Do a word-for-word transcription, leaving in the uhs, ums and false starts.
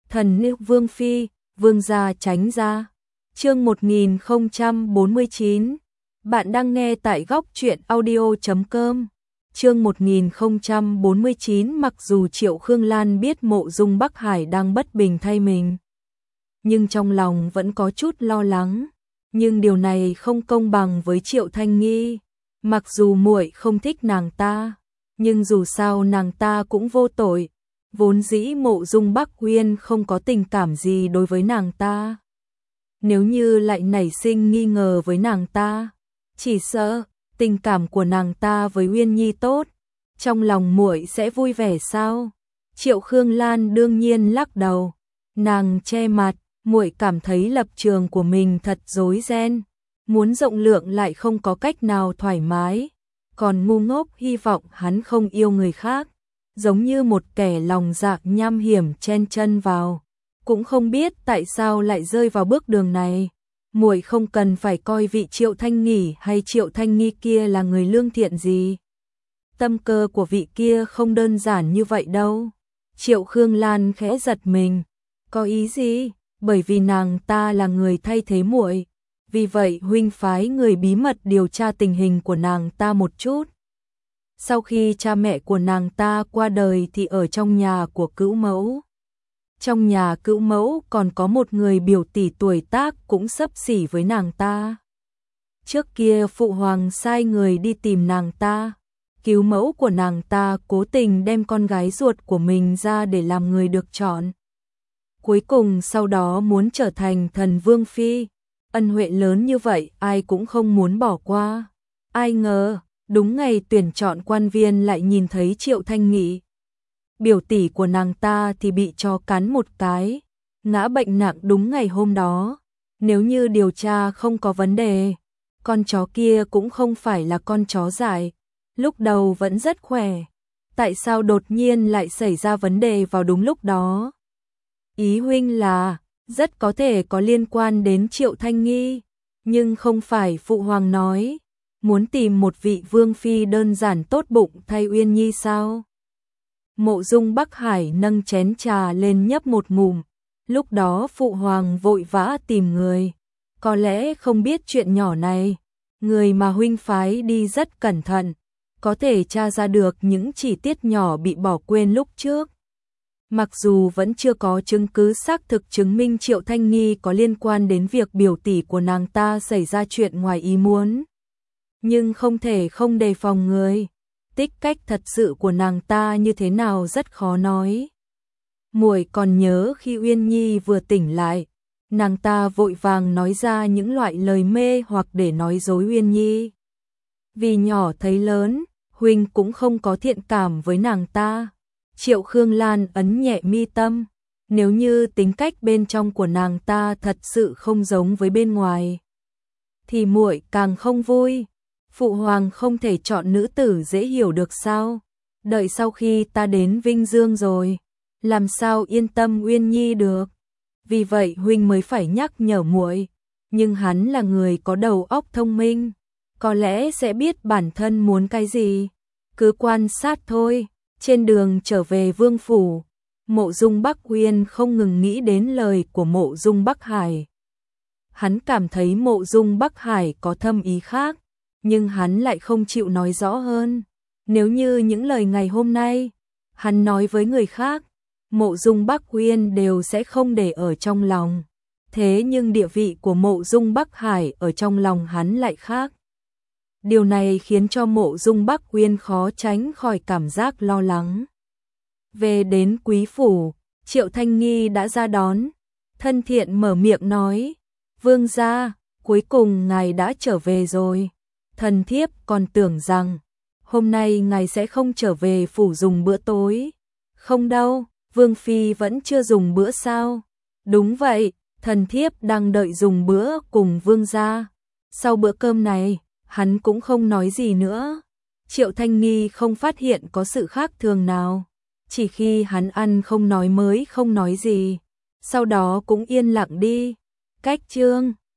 Thần nữ Vương Phi, Vương gia tránh ra. Chương một nghìn không trăm bốn mươi chín. Bạn đang nghe tại góc truyện audio chấm com. Chương một nghìn không trăm bốn mươi chín. Mặc dù Triệu Khương Lan biết Mộ Dung Bắc Hải đang bất bình thay mình, nhưng trong lòng vẫn có chút lo lắng. Nhưng điều này không công bằng với Triệu Thanh Nghi. Mặc dù muội không thích nàng ta, nhưng dù sao nàng ta cũng vô tội. Vốn dĩ Mộ Dung Bắc Uyên không có tình cảm gì đối với nàng ta. Nếu như lại nảy sinh nghi ngờ với nàng ta, chỉ sợ tình cảm của nàng ta với Uyên Nhi tốt, trong lòng muội sẽ vui vẻ sao? Triệu Khương Lan đương nhiên lắc đầu. Nàng che mặt, muội cảm thấy lập trường của mình thật rối ren, muốn rộng lượng lại không có cách nào thoải mái, còn ngu ngốc hy vọng hắn không yêu người khác, giống như một kẻ lòng dạ nham hiểm chen chân vào, cũng không biết tại sao lại rơi vào bước đường này. Muội không cần phải coi vị Triệu Thanh Nghỉ hay Triệu Thanh Nghi kia là người lương thiện gì. Tâm cơ của vị kia không đơn giản như vậy đâu. Triệu Khương Lan khẽ giật mình. Có ý gì? Bởi vì nàng ta là người thay thế muội, vì vậy huynh phái người bí mật điều tra tình hình của nàng ta một chút. Sau khi cha mẹ của nàng ta qua đời thì ở trong nhà của cữu mẫu. Trong nhà cữu mẫu còn có một người biểu tỷ tuổi tác cũng xấp xỉ với nàng ta. Trước kia phụ hoàng sai người đi tìm nàng ta, cứu mẫu của nàng ta cố tình đem con gái ruột của mình ra để làm người được chọn. Cuối cùng sau đó muốn trở thành thần vương phi, ân huệ lớn như vậy ai cũng không muốn bỏ qua. Ai ngờ, đúng ngày tuyển chọn quan viên lại nhìn thấy Triệu Thanh Nghị. Biểu tỷ của nàng ta thì bị chó cắn một cái, ngã bệnh nặng đúng ngày hôm đó. Nếu như điều tra không có vấn đề, con chó kia cũng không phải là con chó dại, lúc đầu vẫn rất khỏe. Tại sao đột nhiên lại xảy ra vấn đề vào đúng lúc đó? Ý huynh là, rất có thể có liên quan đến Triệu Thanh Nghi, nhưng không phải phụ hoàng nói, muốn tìm một vị vương phi đơn giản tốt bụng thay Uyên Nhi sao? Mộ Dung Bắc Hải nâng chén trà lên nhấp một ngụm, lúc đó phụ hoàng vội vã tìm người, có lẽ không biết chuyện nhỏ này, người mà huynh phái đi rất cẩn thận, có thể tra ra được những chi tiết nhỏ bị bỏ quên lúc trước. Mặc dù vẫn chưa có chứng cứ xác thực chứng minh Triệu Thanh Nghi có liên quan đến việc biểu tỷ của nàng ta xảy ra chuyện ngoài ý muốn, nhưng không thể không đề phòng người. Tích cách thật sự của nàng ta như thế nào rất khó nói. Muội còn nhớ khi Uyên Nhi vừa tỉnh lại, nàng ta vội vàng nói ra những loại lời mê hoặc để nói dối Uyên Nhi. Vì nhỏ thấy lớn, huynh cũng không có thiện cảm với nàng ta. Triệu Khương Lan ấn nhẹ mi tâm, nếu như tính cách bên trong của nàng ta thật sự không giống với bên ngoài, thì muội càng không vui. Phụ hoàng không thể chọn nữ tử dễ hiểu được sao? Đợi sau khi ta đến Vinh Dương rồi, làm sao yên tâm Uyên Nhi được? Vì vậy huynh mới phải nhắc nhở muội, nhưng hắn là người có đầu óc thông minh, có lẽ sẽ biết bản thân muốn cái gì, cứ quan sát thôi. Trên đường trở về vương phủ, Mộ Dung Bắc Uyên không ngừng nghĩ đến lời của Mộ Dung Bắc Hải. Hắn cảm thấy Mộ Dung Bắc Hải có thâm ý khác, nhưng hắn lại không chịu nói rõ hơn. Nếu như những lời ngày hôm nay hắn nói với người khác, Mộ Dung Bắc Uyên đều sẽ không để ở trong lòng. Thế nhưng địa vị của Mộ Dung Bắc Hải ở trong lòng hắn lại khác. Điều này khiến cho Mộ Dung Bắc Uyên khó tránh khỏi cảm giác lo lắng. Về đến quý phủ, Triệu Thanh Nghi đã ra đón, thân thiện mở miệng nói: "Vương gia, cuối cùng ngài đã trở về rồi. Thần thiếp còn tưởng rằng hôm nay ngài sẽ không trở về phủ dùng bữa tối." "Không đâu, Vương phi vẫn chưa dùng bữa sao?" "Đúng vậy, thần thiếp đang đợi dùng bữa cùng vương gia." Sau bữa cơm này, hắn cũng không nói gì nữa. Triệu Thanh Nghi không phát hiện có sự khác thường nào, chỉ khi hắn ăn không nói mới không nói gì, sau đó cũng yên lặng đi. Cách chương